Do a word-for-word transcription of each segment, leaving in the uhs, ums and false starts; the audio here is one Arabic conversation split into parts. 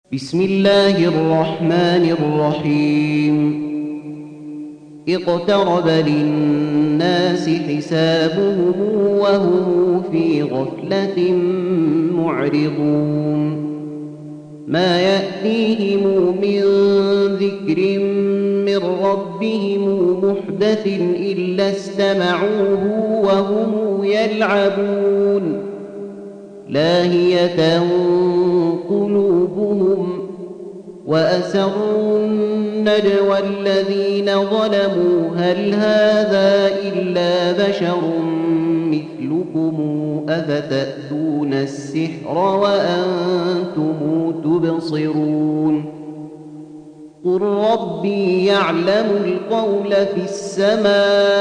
بسم الله الرحمن الرحيم اقترب للناس حسابهم وهم في غفلة معرضون ما يأتيهم من ذكر من ربهم محدث إلا استمعوه وهم يلعبون لاهية قلوبهم وأسروا النجوى الذين ظلموا هل هذا إلا بشر مثلكم أفتأتون السحر وأنتم تبصرون قل ربي يعلم القول في السماء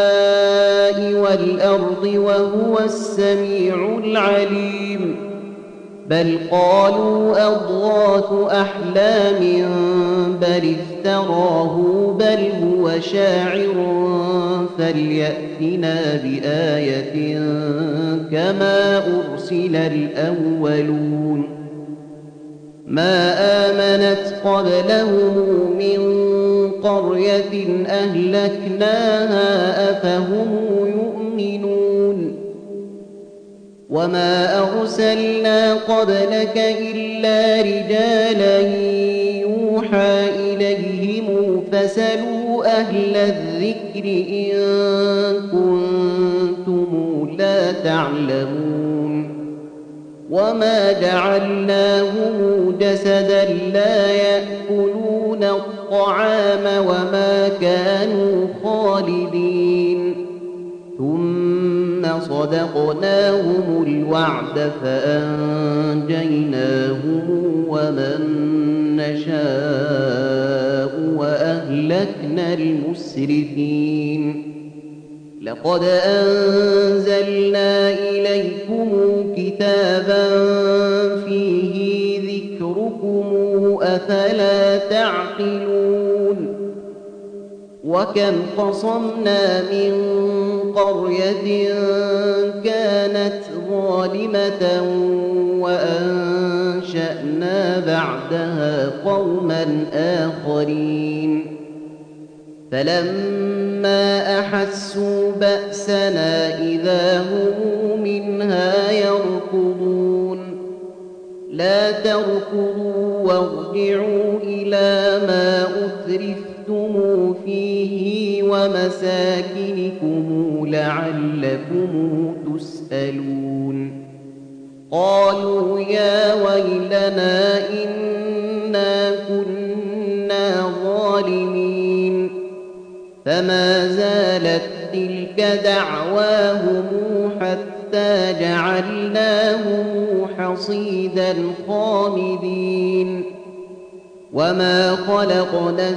والأرض وهو السميع العليم بل قالوا أضغاث أحلام بل افتراه بل هو شاعر فليأتنا بآية كما أرسل الأولون ما آمنت قبلهم من قرية أهلكناها أفهم يؤمنون وما أرسلنا قبلك إلا رجالا يوحى إليهم فسلوا أهل الذكر إن كنتم لا تعلمون وما جعلناهم جسدا لا يأكلون الطعام وما كانوا خالدين ثم صدقناهم الوعد فأنجيناهم ومن نشاء وأهلكنا المسرفين لقد أنزلنا إليكم كتابا فيه ذكركم أفلا تعقلون وكم قصمنا من قرية كانت ظالمة وأنشأنا بعدها قوما آخرين فلما أحسوا بأسنا إذا هم منها يركضون لا تركضوا وارجعوا إلى ما أترفتم فيه ومساكنكم لعلكم تسألون قالوا يا ويلنا إنا كنا ظالمين فما زالت تلك دعواهم حتى جعلناهم حصيدا خامدين وما خلقنا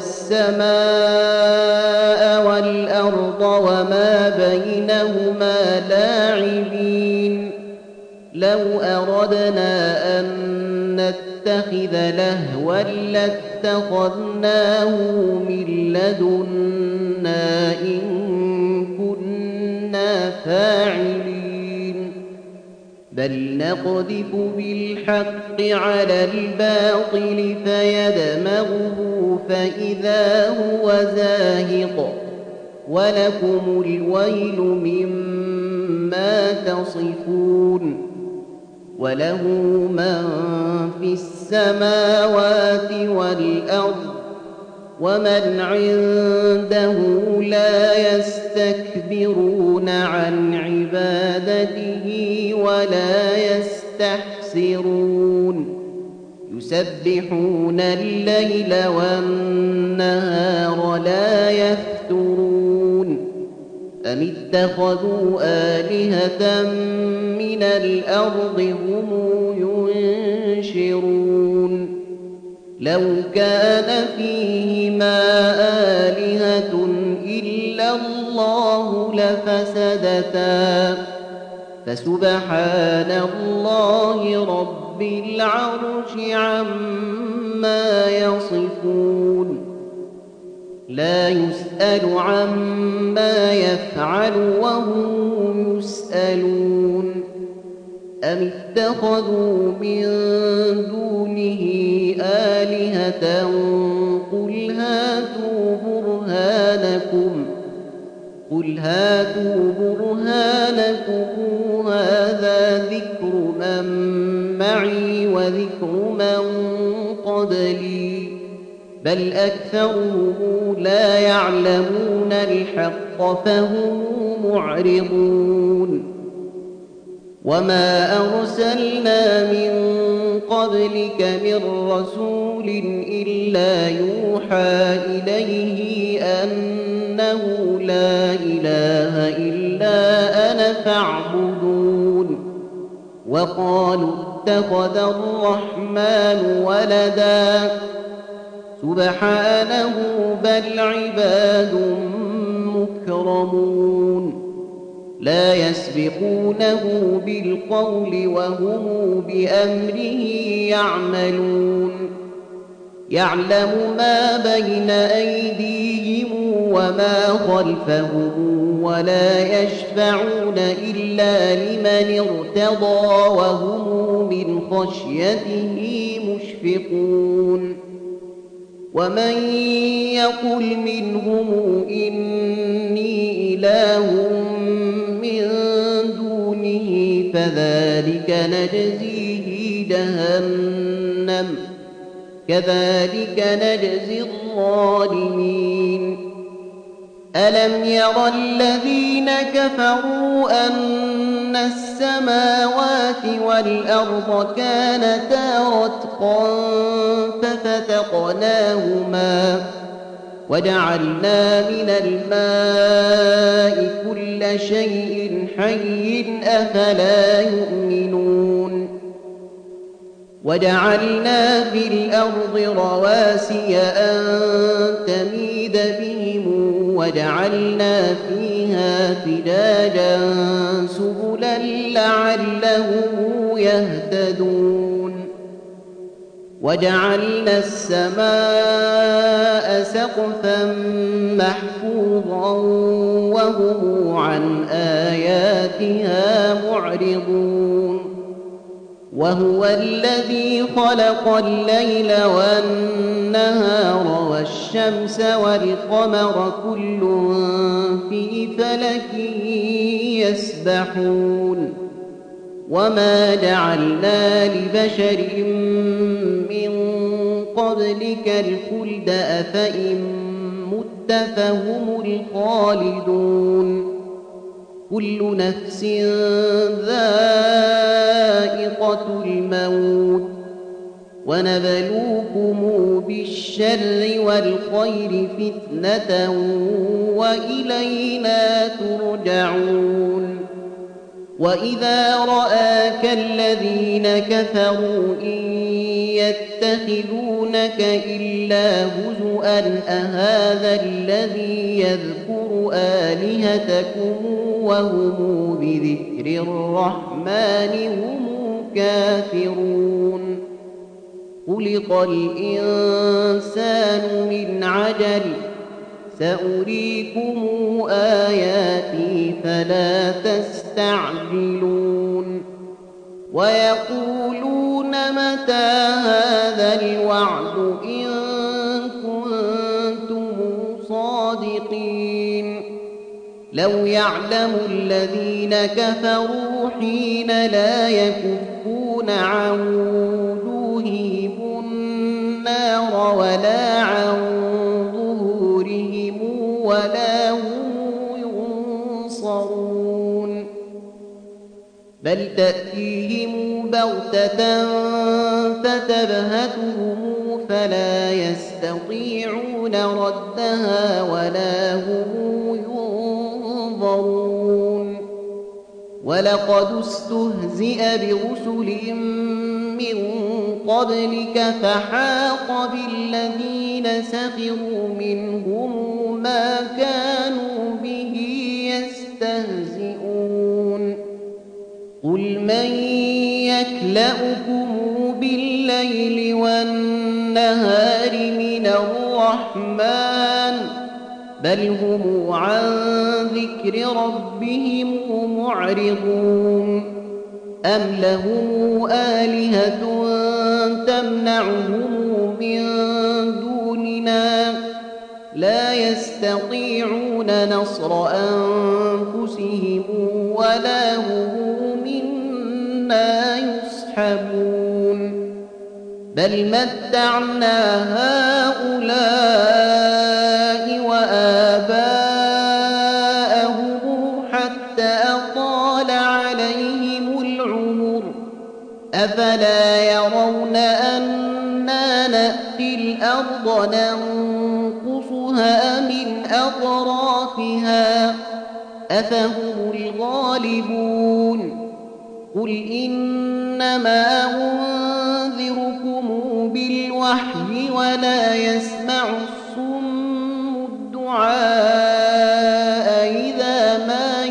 السماء والأرض وما بينهما لاعبين لو أردنا أن نتخذ لهوا لاتخذناه من لدنا إن كنا فاعلين بل نقذف بالحق على الباطل فيدمغه فإذا هو زاهق ولكم الويل مما تصفون وله من في السماوات والأرض ومن عنده لا يستكبرون عن عبادته ولا يستحسرون يسبحون الليل والنهار لا يفترون أم اتخذوا آلهة من الأرض هم ينشرون لو كان فيهما آلهة إلا الله لفسدتا فسبحان الله رب العرش عما يصفون لا يسأل عما يفعل وهم يسألون أم اتخذوا من دونه آلهة آلهة قل هاتوا برهانكم قل هاتوا برهانكم هذا ذكر من معي وذكر من قبلي بل أكثرهم لا يعلمون الحق فهم معرضون وما أرسلنا من قبلك من رسول إلا يوحى إليه أنه لا إله إلا أنا فاعبدون وقالوا اتخذ الرحمن ولدا سبحانه بل عباد مكرمون لا يسبقونه بالقول وهم بأمره يعملون يعلم ما بين أيديهم وما خلفهم ولا يشفعون إلا لمن ارتضى وهم من خشيته مشفقون ومن يقل منهم إني إله من دونه فذلك نجزيه جهنم كذلك نجزي الظالمين ألم ير الذين كفروا أن السماوات والأرض كانتا رتقا ففتقناهما وجعلنا من الماء كل شيء حي أفلا يؤمنون وجعلنا في الأرض رواسي أن تميد بهم وجعلنا فيها فجاجا سبلا لعلهم يهتدون وجعلنا السماء سقفا محفوظا وهم عن آياتها معرضون وهو الذي خلق الليل والنهار والشمس والقمر كل في فلك يسبحون وما جعلنا لبشر من قبلك الخلد أفإن مت فهم الخالدون كل نفس ذائقة الموت ونبلوكم بالشر والخير فتنة وإلينا ترجعون وإذا رآك الذين كفروا إن يتخذونك إلا هزؤا أهذا الذي يذكر آلهتكم وهم بذكر الرحمن هم كافرون خلق الإنسان من عجل سأريكم آياتي فلا تستعجلون ويقولون متى هذا الوعد إن كنتم صادقين لو يعلم الذين كفروا حين لا يكفون عن وجوههم النار ولا عن ظهورهم ولا هم ينصرون بل تأتيهم بغتة فتبهتهم فلا يستطيعون ردها ولا هم ينظرون ولقد استهزئ برسل من قبلك فحاق بالذين سخروا منهم ما كانوا به يستهزئون قل من يكلؤكم بالليل والنهار من الرحمن بل هم عن ذكر ربهم معرضون أم لهم آلهة تمنعهم من دوننا لا يستطيعون نصر أنفسهم ولا هم منا يصحبون بل متعنا هؤلاء وآباءهم حتى أطال عليهم العمر أفلا يرون أنا نأتي الأرض ننقصها من أطرافها أفهم الغالبون قل إنما أنذركم بالوحي ولا يسمع الصم الدعاء إذا ما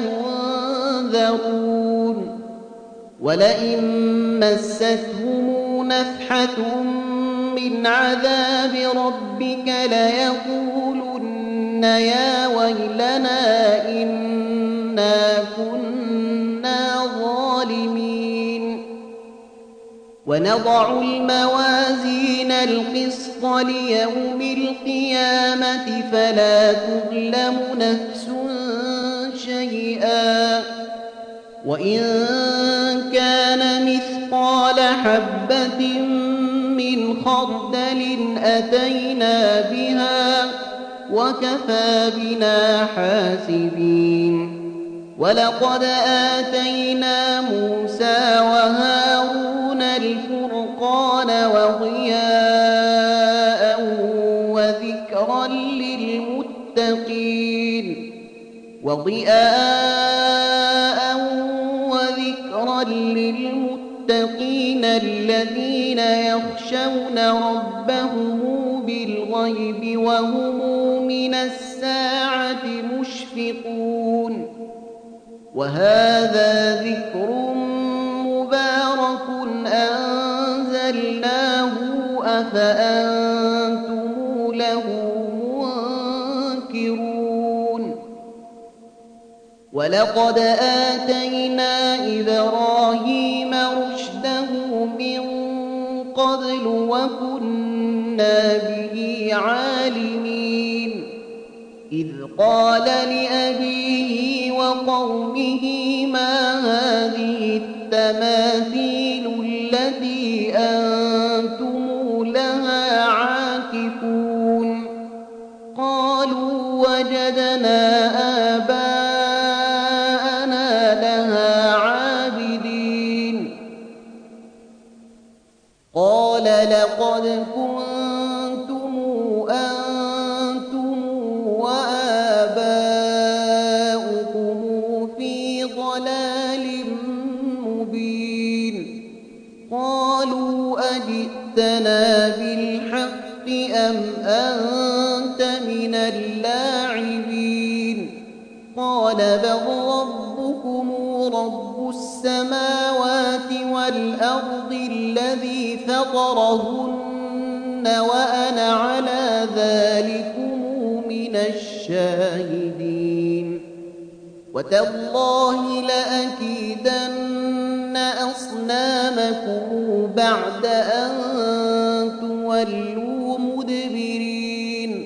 ينذرون ولئن مستهم نفحة من عذاب ربك ليقولن يا ويلنا إنا كنا ظالمين ونضع الموازين القسط ليوم القيامة فلا تظلم نفس شيئا وإن كان مثقال حبة من خردل أتينا بها وكفى بنا حاسبين ولقد آتينا موسى وهارون الفرقان وضياء وذكرا للمتقين وضياء وذكرا للمتقين الذين يخشون ربهم بالغيب وهم من الساعة مشفقون وهذا ذكر مبارك أنزلناه أفأنتم له منكرون ولقد آتينا إبراهيم رشده من قبل وكنا به عالمين إذ قال لأبيه وقومه ما هذه التماثيل التي أنتم لها عاكفون قالوا وجدنا آباءنا لها عابدين قال لقد كنتم أنتم وآباؤكم في ضلال مبين قالوا أجئتنا بالحق أم أنت من اللاعبين قال بل ربكم رب السماوات والأرض الذي فطرهن وأنا على ذلكم من الشاهدين وتالله لأكيدن أصنامكم بعد أن تولوا مدبرين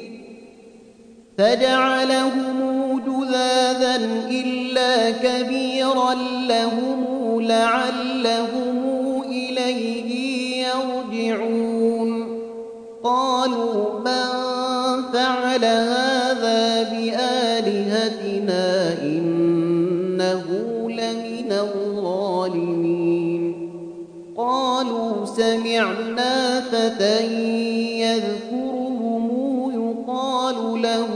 فجعلهم جذاذا إلا كبيرا لهم لعلهم إليه يرجعون قالوا من فعل هذا بآلهتنا إنه لمن الظالمين قالوا سمعنا فتى يذكرهم يقال له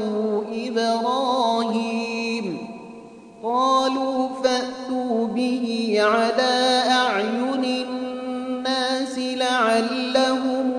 إبراهيم قالوا فأتوا به على أعين الناس لعلهم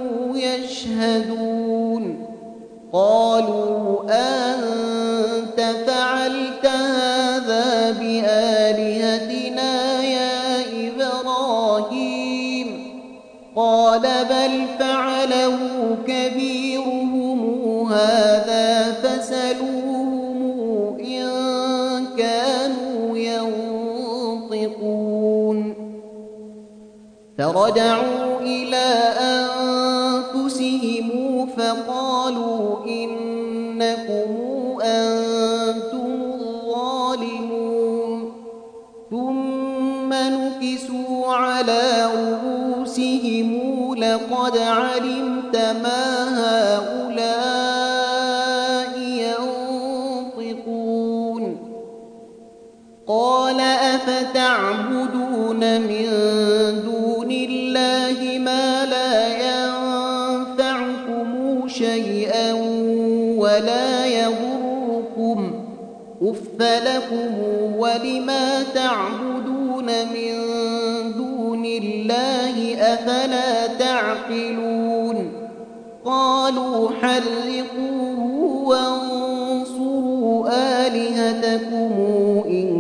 يشهدون قالوا أنت فعلت هذا بآلهتنا يا إبراهيم قال بل فعله كبيرهم هذا فسلوهم إن كانوا ينطقون فرجعوا إلى أنفسهم فقالوا إنكم أنتم الظالمون ثم نكسوا على رؤوسهم لقد علمت ما هؤلاء ينطقون قال أفتعبدون من دون الله ما لا ينفعكم شيئا ولا يضركم أف لكم ولما تعبدون من دون الله أفلا تعقلون قالوا حرقوه وانصروا آلهتكم إن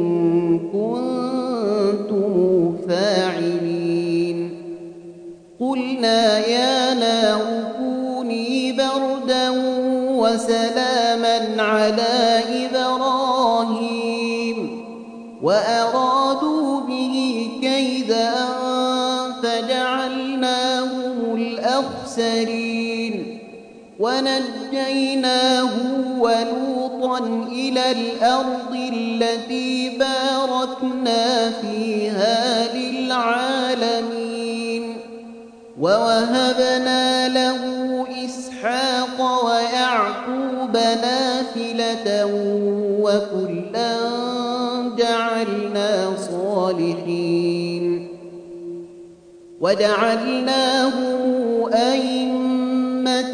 كنتم فاعلين قلنا يا نار كوني بردا وسلاما على إبراهيم وأرادوا به كيدا فجعلناهم الأخسرين ونجيناه ولوطا إلى الأرض التي باركنا فيها للعالمين ووهبنا له إسحاق ويعقوب نافلة وكلا جعلنا صالحين وجعلناهم أئمة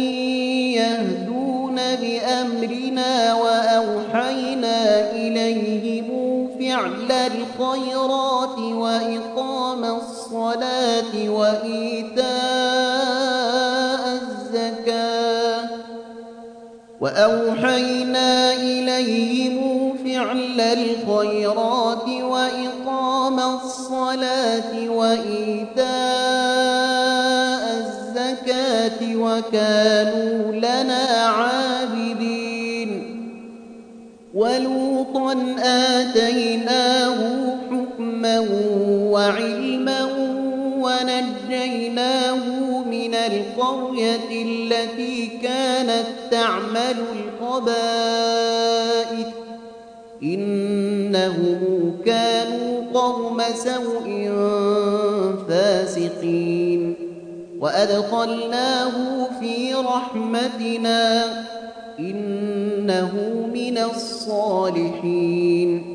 يهدون بأمرنا وأوحينا إليهم فعل الخيرات وإقام الصلاة وإيتاء الزكاة وأوحينا إليهم فعل الخيرات وإقام الصلاة وإيتاء الزكاة وكانوا لنا عابدين ولوطا آتيناه حكما وعلما ونجيناه من القرية التي كانت تعمل الخبائث إنهم كانوا قوم سوء فاسقين وأدخلناه في رحمتنا إنه من الصالحين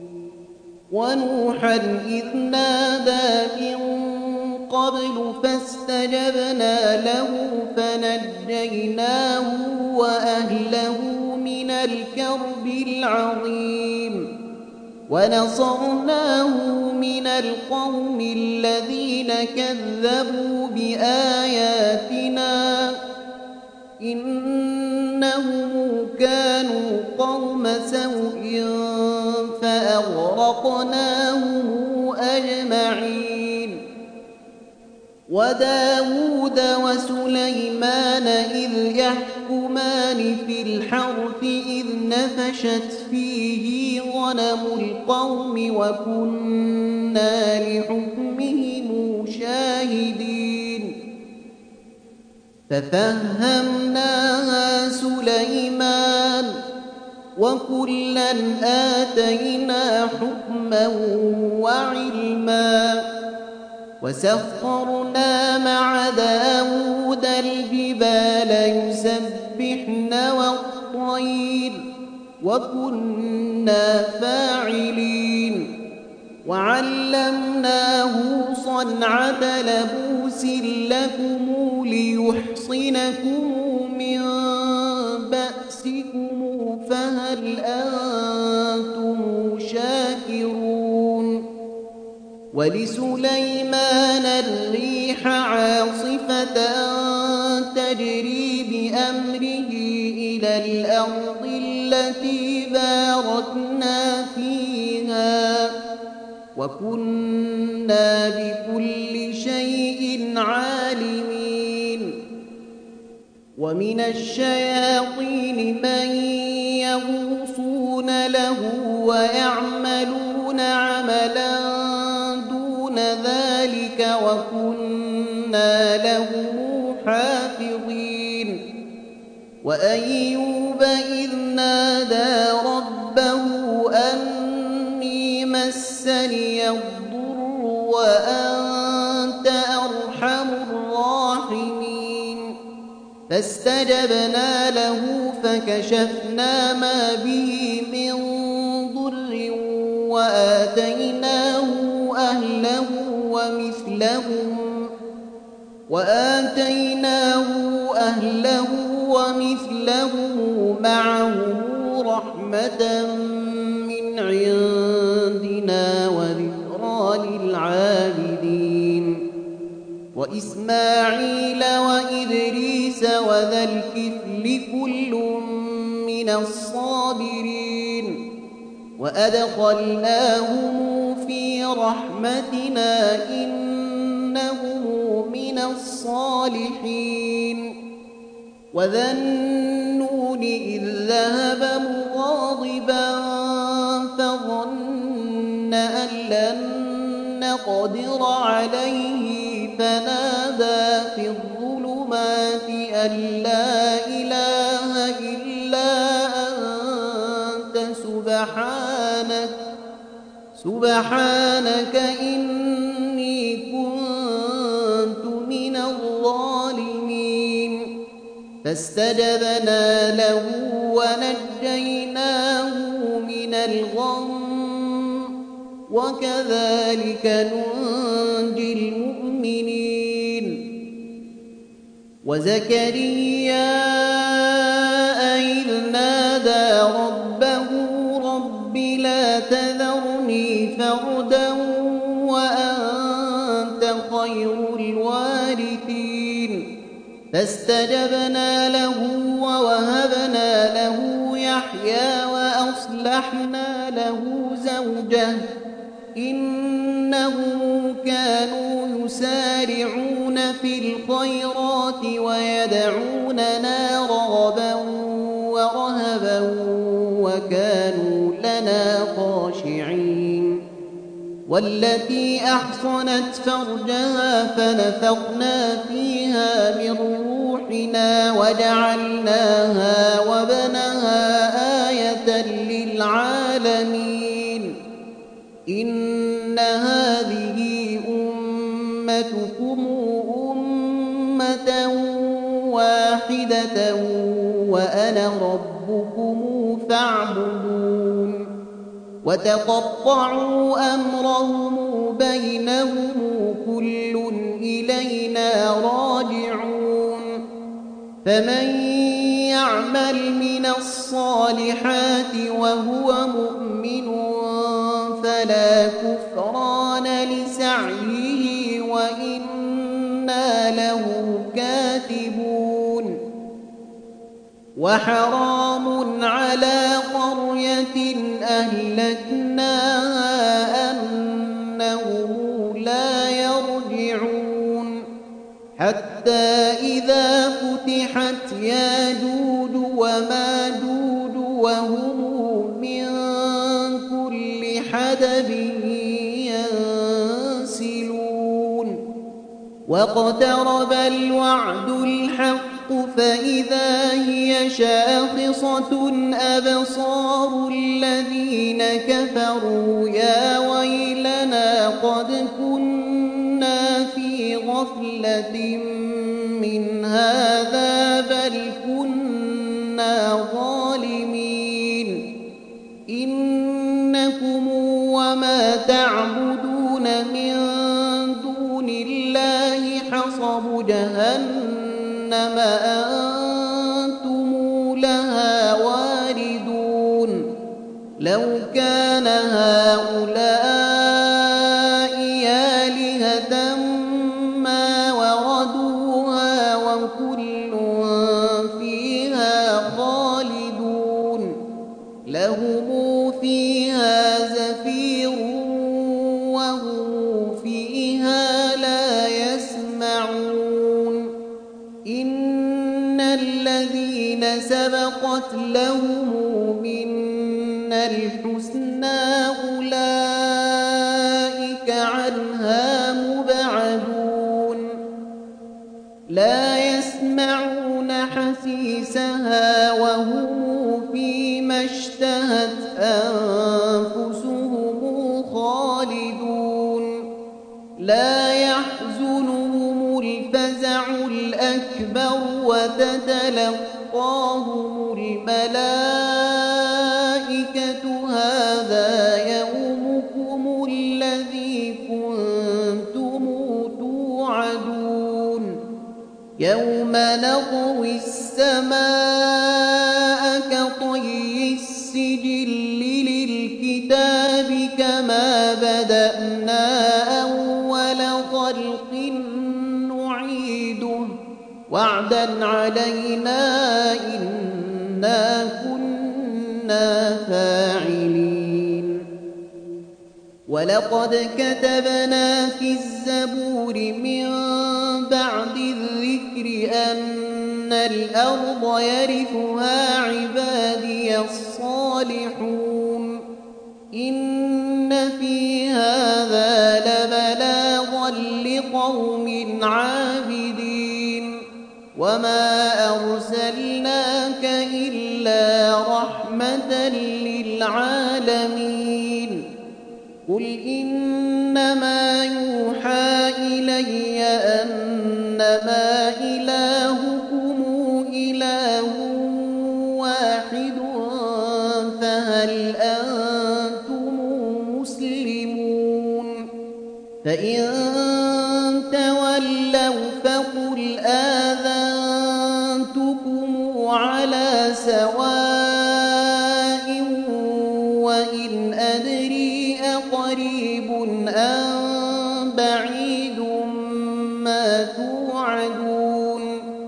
ونوحا إذ نادى من قبل فاستجبنا له فنجيناه وأهله من الكرب العظيم ونصرناه من القوم الذين كذبوا بآياتنا إنهم كانوا قوم سوء فأغرقناهم أجمعين وداود وسليمان إذ يحكمان في الحرث إذ نفشت فيه غنم القوم وكنا لحكمهم شاهدين ففهمناها سليمان وكلا آتينا حكما وعلما وسخرنا مع داود الجبال يسبحن والطير وكنا فاعلين وعلمناه صنعة لبوس لكم ليحصنكم من بأسكم فهل أنتم شاكرون ولسليمان الريح عاصفة تجري بأمره إلى الأرض التي باركنا فيها وكنا بكل شيء عالمين ومن الشياطين من يغوصون له ويعملون عملا دون ذلك وكنا وأيوب إذ نادى ربه أني مسني الضر وأنت أرحم الراحمين فاستجبنا له فكشفنا ما به من ضر وآتيناه أهله ومثلهم وآتيناه أهله ومثلهم معهم رحمة من عندنا وذكرى للعابدين وإسماعيل وإدريس وذا الكفل كل من الصابرين وأدخلناهم في رحمتنا إنهم من الصالحين وذا النون إذ ذهب مغاضبا فظن أن لن نقدر عليه فنادى في الظلمات أن لا إله إلا أنت سبحانك سبحانك إني كنت من الظالمين فاستجبنا له ونجيناه من الغم وكذلك ننجي المؤمنين وزكريا إذ نادى ربه رب لا تذرني فردا وأنت خير الوارثين فاستجبنا له ووهبنا له يحيى وأصلحنا له زوجه إنهم كانوا يسارعون في الخيرات ويدعوننا رغبا ورهبا وكانوا لنا خاشعين والتي أحصنت فرجها فنفخنا فيها من روحنا وجعلناها وابنها آية للعالمين إن هذه أمتكم أمة واحدة وأنا ربكم فاعبدون وتقطعوا أمرهم بينهم كل إلينا راجعون فمن يعمل من الصالحات وهو مؤمن فلا كفران لسعيه وإنا له كاتبون وحرام على قرية أهلكناها أنهم لا يرجعون حتى إذا فتحت ياجوج وماجوج وهم من كل حدب ينسلون واقترب الوعد الحق فإذا هي شاخصة أبصار الذين كفروا يا ويلنا قد كنا في غفلة من هذا بل كنا ظالمين إنكم وما تعبدون من دون الله حصب جهنم أنتم لها واردون لو كان هؤلاء آلهة ما وردوها وكل فيها خالدون لهم فيها زفير وهم فيها لا يسمعون إن الذين سبقت لهم منا الحسنى أولئك عنها مبعدون لا يسمعون حسنى تأسيسها وهم فيما اشتهت أنفسهم خالدون لا يحزنهم الفزع الأكبر وتتلقاهم الملائكة هذا يومكم الذي كنتم توعدون يوم نطوي السماء كطي السجل للكتاب كما بدأنا أول خلق نعيده وعدا علينا إنا كنا فاعلين ولقد كتبنا في الزبور من بعد الذكر أن الأرض يرثها عبادي الصالحون إن في هذا لبلاغا لقوم عابدين وما أرسلناك إلا رحمة للعالمين قل إنما يوحى إلي أنما إلهكم إله واحد فهل أنتم مسلمون فإن تولوا فقل آذنتكم على سواء وإن أدري أقريب أم بعيد ما توعدون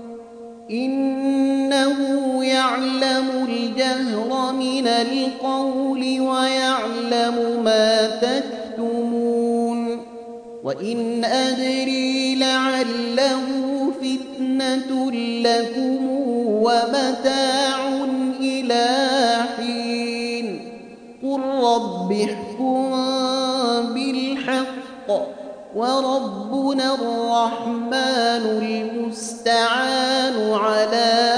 إنه يعلم الجهر من القول ويعلم ما تكتمون وإن أدري لعله فتنة لكم ومتاع إلى حين قل رب احكم بالحق وربنا الرحمن المستعان على